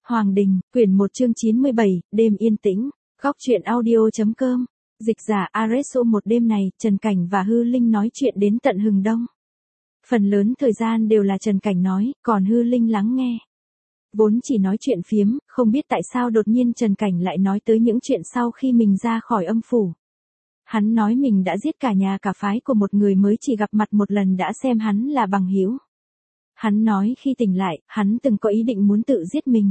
Hoàng Đình, quyển 1 chương 97, đêm yên tĩnh, góc truyện audio.com, dịch giả Areso. Một đêm này, Trần Cảnh và Hư Linh nói chuyện đến tận hừng đông. Phần lớn thời gian đều là Trần Cảnh nói, còn Hư Linh lắng nghe. Vốn chỉ nói chuyện phiếm, không biết tại sao đột nhiên Trần Cảnh lại nói tới những chuyện sau khi mình ra khỏi âm phủ. Hắn nói mình đã giết cả nhà cả phái của một người mới chỉ gặp mặt một lần đã xem hắn là bằng hữu. Hắn nói khi tỉnh lại, hắn từng có ý định muốn tự giết mình.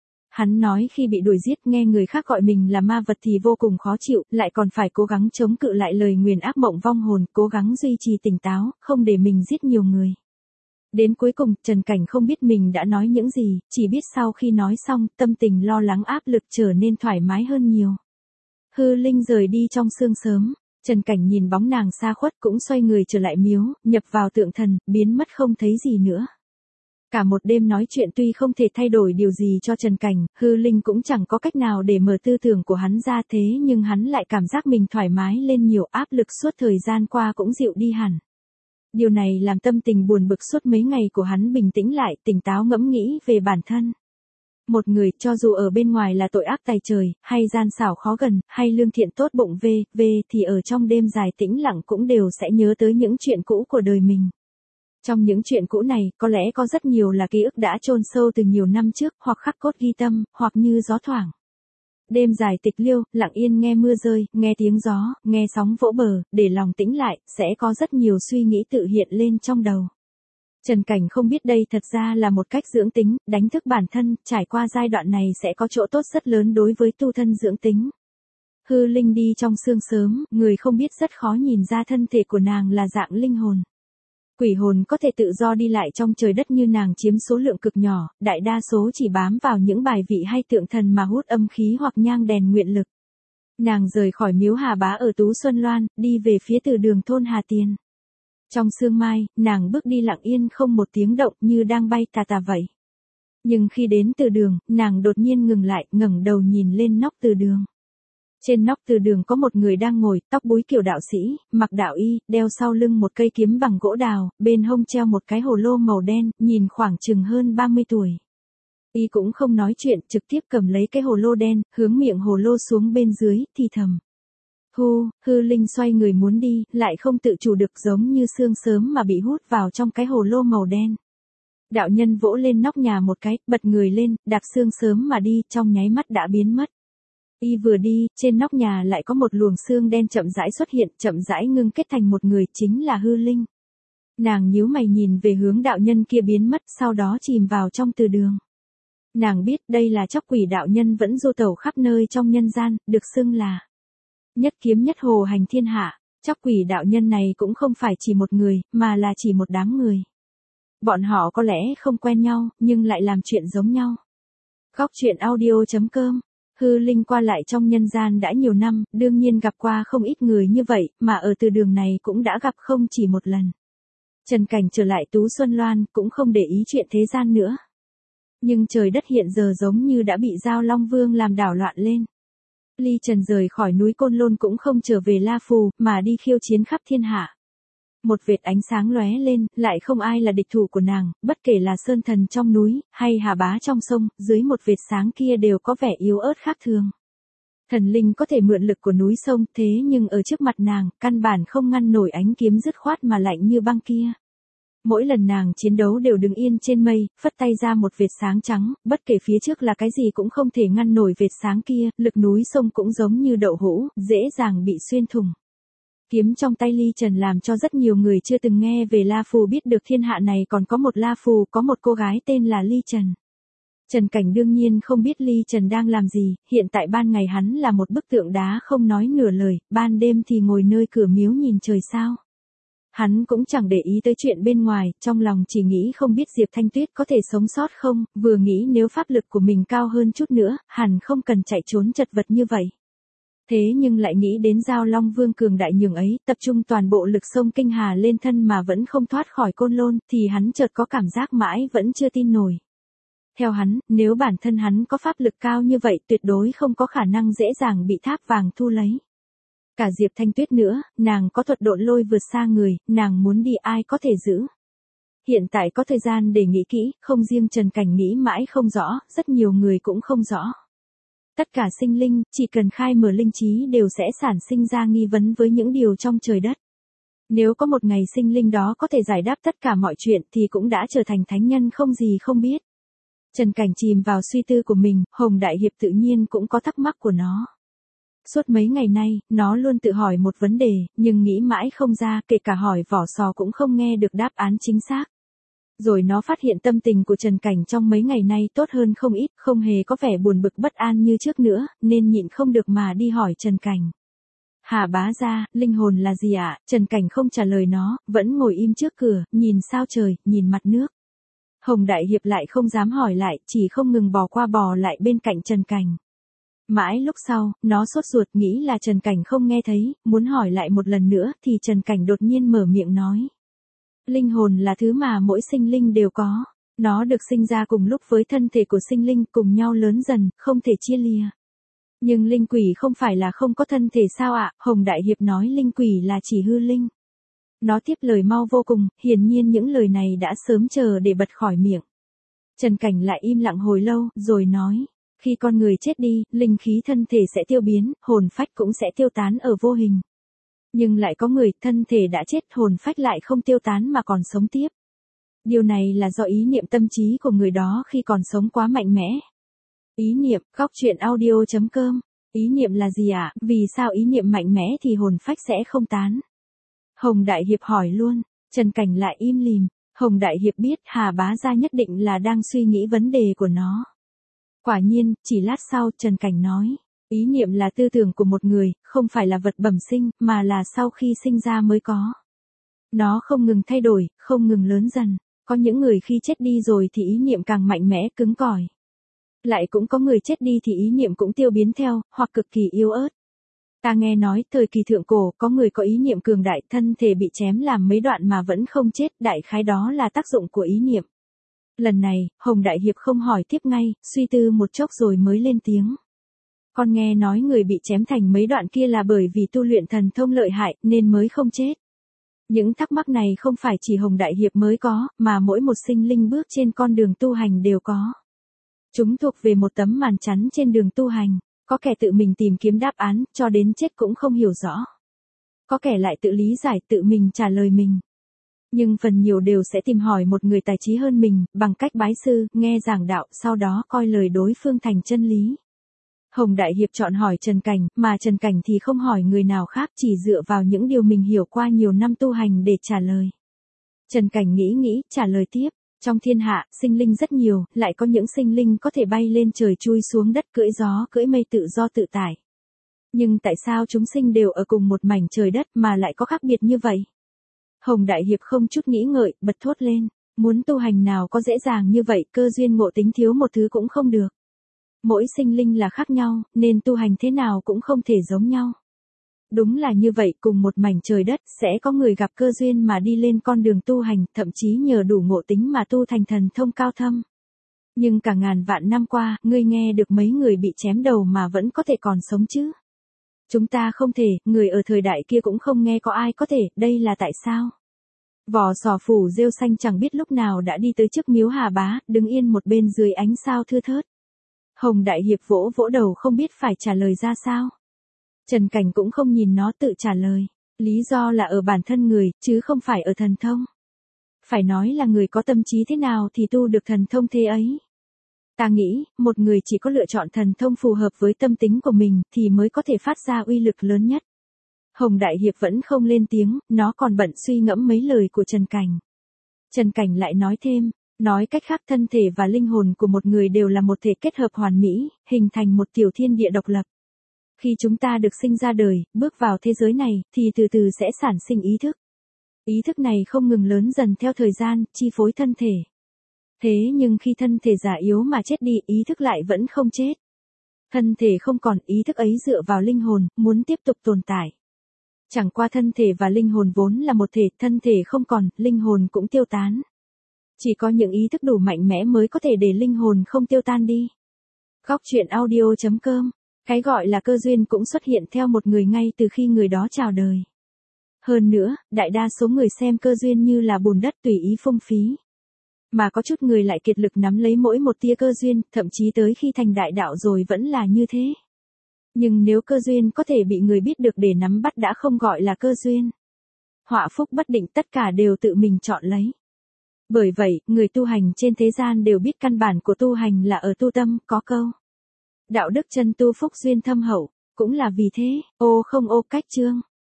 Hắn nói khi bị đuổi giết nghe người khác gọi mình là ma vật thì vô cùng khó chịu, lại còn phải cố gắng chống cự lại lời nguyền ác mộng vong hồn, cố gắng duy trì tỉnh táo, không để mình giết nhiều người. Đến cuối cùng, Trần Cảnh không biết mình đã nói những gì, chỉ biết sau khi nói xong, tâm tình lo lắng áp lực trở nên thoải mái hơn nhiều. Hư Linh rời đi trong sương sớm, Trần Cảnh nhìn bóng nàng xa khuất cũng xoay người trở lại miếu, nhập vào tượng thần, biến mất không thấy gì nữa. Cả một đêm nói chuyện tuy không thể thay đổi điều gì cho Trần Cảnh, Hư Linh cũng chẳng có cách nào để mở tư tưởng của hắn ra, thế nhưng hắn lại cảm giác mình thoải mái lên nhiều, áp lực suốt thời gian qua cũng dịu đi hẳn. Điều này làm tâm tình buồn bực suốt mấy ngày của hắn bình tĩnh lại, tỉnh táo ngẫm nghĩ về bản thân. Một người, cho dù ở bên ngoài là tội ác tày trời, hay gian xảo khó gần, hay lương thiện tốt bụng thì ở trong đêm dài tĩnh lặng cũng đều sẽ nhớ tới những chuyện cũ của đời mình. Trong những chuyện cũ này, có lẽ có rất nhiều là ký ức đã chôn sâu từ nhiều năm trước, hoặc khắc cốt ghi tâm, hoặc như gió thoảng. Đêm dài tịch liêu, lặng yên nghe mưa rơi, nghe tiếng gió, nghe sóng vỗ bờ, để lòng tĩnh lại, sẽ có rất nhiều suy nghĩ tự hiện lên trong đầu. Trần Cảnh không biết đây thật ra là một cách dưỡng tính, đánh thức bản thân, trải qua giai đoạn này sẽ có chỗ tốt rất lớn đối với tu thân dưỡng tính. Hư Linh đi trong sương sớm, người không biết rất khó nhìn ra thân thể của nàng là dạng linh hồn. Quỷ hồn có thể tự do đi lại trong trời đất như nàng chiếm số lượng cực nhỏ, đại đa số chỉ bám vào những bài vị hay tượng thần mà hút âm khí hoặc nhang đèn nguyện lực. Nàng rời khỏi miếu Hà Bá ở Tú Xuân Loan, đi về phía từ đường thôn Hà Tiền. Trong sương mai, nàng bước đi lặng yên không một tiếng động như đang bay tà tà vậy. Nhưng khi đến từ đường, nàng đột nhiên ngừng lại, ngẩng đầu nhìn lên nóc từ đường. Trên nóc từ đường có một người đang ngồi, tóc búi kiểu đạo sĩ, mặc đạo y, đeo sau lưng một cây kiếm bằng gỗ đào, bên hông treo một cái hồ lô màu đen, nhìn khoảng chừng hơn 30 tuổi. Y cũng không nói chuyện, trực tiếp cầm lấy cái hồ lô đen, hướng miệng hồ lô xuống bên dưới, thì thầm. Hư Linh xoay người muốn đi, lại không tự chủ được giống như sương sớm mà bị hút vào trong cái hồ lô màu đen. Đạo nhân vỗ lên nóc nhà một cái, bật người lên, đạp sương sớm mà đi, trong nháy mắt đã biến mất. Y vừa đi, trên nóc nhà lại có một luồng sương đen chậm rãi xuất hiện, chậm rãi ngưng kết thành một người, chính là Hư Linh. Nàng nhíu mày nhìn về hướng đạo nhân kia biến mất, sau đó chìm vào trong từ đường. Nàng biết đây là chóc quỷ đạo nhân vẫn du tẩu khắp nơi trong nhân gian, được xưng là nhất kiếm nhất hồ hành thiên hạ. Chóc quỷ đạo nhân này cũng không phải chỉ một người, mà là chỉ một đám người. Bọn họ có lẽ không quen nhau, nhưng lại làm chuyện giống nhau. Góc truyện audio.com. Hư Linh qua lại trong nhân gian đã nhiều năm, đương nhiên gặp qua không ít người như vậy, mà ở từ đường này cũng đã gặp không chỉ một lần. Trần Cảnh trở lại Tú Xuân Loan, cũng không để ý chuyện thế gian nữa. Nhưng trời đất hiện giờ giống như đã bị Giao Long Vương làm đảo loạn lên. Ly Trần rời khỏi núi Côn Lôn cũng không trở về La Phù, mà đi khiêu chiến khắp thiên hạ. Một vệt ánh sáng lóe lên, lại không ai là địch thủ của nàng, bất kể là sơn thần trong núi, hay Hà Bá trong sông, dưới một vệt sáng kia đều có vẻ yếu ớt khác thường. Thần linh có thể mượn lực của núi sông, thế nhưng ở trước mặt nàng, căn bản không ngăn nổi ánh kiếm dứt khoát mà lạnh như băng kia. Mỗi lần nàng chiến đấu đều đứng yên trên mây, phất tay ra một vệt sáng trắng, bất kể phía trước là cái gì cũng không thể ngăn nổi vệt sáng kia, lực núi sông cũng giống như đậu hũ, dễ dàng bị xuyên thủng. Kiếm trong tay Ly Trần làm cho rất nhiều người chưa từng nghe về La Phù biết được thiên hạ này còn có một La Phù, có một cô gái tên là Ly Trần. Trần Cảnh đương nhiên không biết Ly Trần đang làm gì, hiện tại ban ngày hắn là một bức tượng đá không nói nửa lời, ban đêm thì ngồi nơi cửa miếu nhìn trời sao. Hắn cũng chẳng để ý tới chuyện bên ngoài, trong lòng chỉ nghĩ không biết Diệp Thanh Tuyết có thể sống sót không, vừa nghĩ nếu pháp lực của mình cao hơn chút nữa, hẳn không cần chạy trốn chật vật như vậy. Thế nhưng lại nghĩ đến Giao Long Vương cường đại nhường ấy, tập trung toàn bộ lực sông Kinh Hà lên thân mà vẫn không thoát khỏi Côn Lôn, thì hắn chợt có cảm giác mãi vẫn chưa tin nổi. Theo hắn, nếu bản thân hắn có pháp lực cao như vậy tuyệt đối không có khả năng dễ dàng bị tháp vàng thu lấy. Cả Diệp Thanh Tuyết nữa, nàng có thuật độn lôi vượt xa người, nàng muốn đi ai có thể giữ. Hiện tại có thời gian để nghĩ kỹ, không riêng Trần Cảnh nghĩ mãi không rõ, rất nhiều người cũng không rõ. Tất cả sinh linh, chỉ cần khai mở linh trí đều sẽ sản sinh ra nghi vấn với những điều trong trời đất. Nếu có một ngày sinh linh đó có thể giải đáp tất cả mọi chuyện thì cũng đã trở thành thánh nhân không gì không biết. Trần Cảnh chìm vào suy tư của mình, Hồng Đại Hiệp tự nhiên cũng có thắc mắc của nó. Suốt mấy ngày nay, nó luôn tự hỏi một vấn đề, nhưng nghĩ mãi không ra, kể cả hỏi vỏ sò cũng không nghe được đáp án chính xác. Rồi nó phát hiện tâm tình của Trần Cảnh trong mấy ngày nay tốt hơn không ít, không hề có vẻ buồn bực bất an như trước nữa, nên nhịn không được mà đi hỏi Trần Cảnh. Hà bá gia, linh hồn là gì ạ? Trần Cảnh không trả lời nó, vẫn ngồi im trước cửa, nhìn sao trời, nhìn mặt nước. Hồng Đại Hiệp lại không dám hỏi lại, chỉ không ngừng bò qua bò lại bên cạnh Trần Cảnh. Mãi lúc sau, nó sốt ruột nghĩ là Trần Cảnh không nghe thấy, muốn hỏi lại một lần nữa thì Trần Cảnh đột nhiên mở miệng nói. Linh hồn là thứ mà mỗi sinh linh đều có. Nó được sinh ra cùng lúc với thân thể của sinh linh, cùng nhau lớn dần, không thể chia lìa. Nhưng linh quỷ không phải là không có thân thể sao ạ? Hồng Đại Hiệp nói linh quỷ là chỉ hư linh. Nó tiếp lời mau vô cùng, hiển nhiên những lời này đã sớm chờ để bật khỏi miệng. Trần Cảnh lại im lặng hồi lâu, rồi nói. Khi con người chết đi, linh khí thân thể sẽ tiêu biến, hồn phách cũng sẽ tiêu tán ở vô hình. Nhưng lại có người, thân thể đã chết, hồn phách lại không tiêu tán mà còn sống tiếp. Điều này là do ý niệm tâm trí của người đó khi còn sống quá mạnh mẽ. Ý niệm, góc truyện audio.com. Ý niệm là gì ạ? Vì sao ý niệm mạnh mẽ thì hồn phách sẽ không tán? Hồng Đại Hiệp hỏi luôn, Trần Cảnh lại im lìm. Hồng Đại Hiệp biết Hà bá gia nhất định là đang suy nghĩ vấn đề của nó. Quả nhiên, chỉ lát sau Trần Cảnh nói. Ý niệm là tư tưởng của một người, không phải là vật bẩm sinh, mà là sau khi sinh ra mới có. Nó không ngừng thay đổi, không ngừng lớn dần. Có những người khi chết đi rồi thì ý niệm càng mạnh mẽ, cứng cỏi. Lại cũng có người chết đi thì ý niệm cũng tiêu biến theo, hoặc cực kỳ yếu ớt. Ta nghe nói, thời kỳ thượng cổ, có người có ý niệm cường đại, thân thể bị chém làm mấy đoạn mà vẫn không chết, đại khái đó là tác dụng của ý niệm. Lần này, Hồng Đại Hiệp không hỏi tiếp ngay, suy tư một chốc rồi mới lên tiếng. Con nghe nói người bị chém thành mấy đoạn kia là bởi vì tu luyện thần thông lợi hại, nên mới không chết. Những thắc mắc này không phải chỉ Hồng Đại Hiệp mới có, mà mỗi một sinh linh bước trên con đường tu hành đều có. Chúng thuộc về một tấm màn chắn trên đường tu hành, có kẻ tự mình tìm kiếm đáp án, cho đến chết cũng không hiểu rõ. Có kẻ lại tự lý giải, tự mình trả lời mình. Nhưng phần nhiều đều sẽ tìm hỏi một người tài trí hơn mình, bằng cách bái sư, nghe giảng đạo, sau đó coi lời đối phương thành chân lý. Hồng Đại Hiệp chọn hỏi Trần Cảnh, mà Trần Cảnh thì không hỏi người nào khác, chỉ dựa vào những điều mình hiểu qua nhiều năm tu hành để trả lời. Trần Cảnh nghĩ, trả lời tiếp. Trong thiên hạ, sinh linh rất nhiều, lại có những sinh linh có thể bay lên trời chui xuống đất cưỡi gió, cưỡi mây tự do tự tại. Nhưng tại sao chúng sinh đều ở cùng một mảnh trời đất mà lại có khác biệt như vậy? Hồng Đại Hiệp không chút nghĩ ngợi, bật thốt lên. Muốn tu hành nào có dễ dàng như vậy, cơ duyên ngộ tính thiếu một thứ cũng không được. Mỗi sinh linh là khác nhau, nên tu hành thế nào cũng không thể giống nhau. Đúng là như vậy, cùng một mảnh trời đất, sẽ có người gặp cơ duyên mà đi lên con đường tu hành, thậm chí nhờ đủ ngộ tính mà tu thành thần thông cao thâm. Nhưng cả ngàn vạn năm qua, ngươi nghe được mấy người bị chém đầu mà vẫn có thể còn sống chứ? Chúng ta không thể, người ở thời đại kia cũng không nghe có ai có thể, đây là tại sao? Vò sò phủ rêu xanh chẳng biết lúc nào đã đi tới trước miếu Hà Bá, đứng yên một bên dưới ánh sao thưa thớt. Hồng Đại Hiệp vỗ vỗ đầu không biết phải trả lời ra sao. Trần Cảnh cũng không nhìn nó tự trả lời. Lý do là ở bản thân người, chứ không phải ở thần thông. Phải nói là người có tâm trí thế nào thì tu được thần thông thế ấy. Ta nghĩ, một người chỉ có lựa chọn thần thông phù hợp với tâm tính của mình thì mới có thể phát ra uy lực lớn nhất. Hồng Đại Hiệp vẫn không lên tiếng, nó còn bận suy ngẫm mấy lời của Trần Cảnh. Trần Cảnh lại nói thêm, nói cách khác thân thể và linh hồn của một người đều là một thể kết hợp hoàn mỹ, hình thành một tiểu thiên địa độc lập. Khi chúng ta được sinh ra đời, bước vào thế giới này, thì từ từ sẽ sản sinh ý thức. Ý thức này không ngừng lớn dần theo thời gian, chi phối thân thể. Thế nhưng khi thân thể già yếu mà chết đi, ý thức lại vẫn không chết. Thân thể không còn, ý thức ấy dựa vào linh hồn, muốn tiếp tục tồn tại. Chẳng qua thân thể và linh hồn vốn là một thể, thân thể không còn, linh hồn cũng tiêu tán. Chỉ có những ý thức đủ mạnh mẽ mới có thể để linh hồn không tiêu tan đi. Góc truyện audio.com. Cái gọi là cơ duyên cũng xuất hiện theo một người ngay từ khi người đó chào đời. Hơn nữa, đại đa số người xem cơ duyên như là bùn đất tùy ý phung phí. Mà có chút người lại kiệt lực nắm lấy mỗi một tia cơ duyên, thậm chí tới khi thành đại đạo rồi vẫn là như thế. Nhưng nếu cơ duyên có thể bị người biết được để nắm bắt đã không gọi là cơ duyên. Họa phúc bất định tất cả đều tự mình chọn lấy. Bởi vậy, người tu hành trên thế gian đều biết căn bản của tu hành là ở tu tâm, có câu. Đạo đức chân tu phúc duyên thâm hậu, cũng là vì thế, ô không ô cách chương.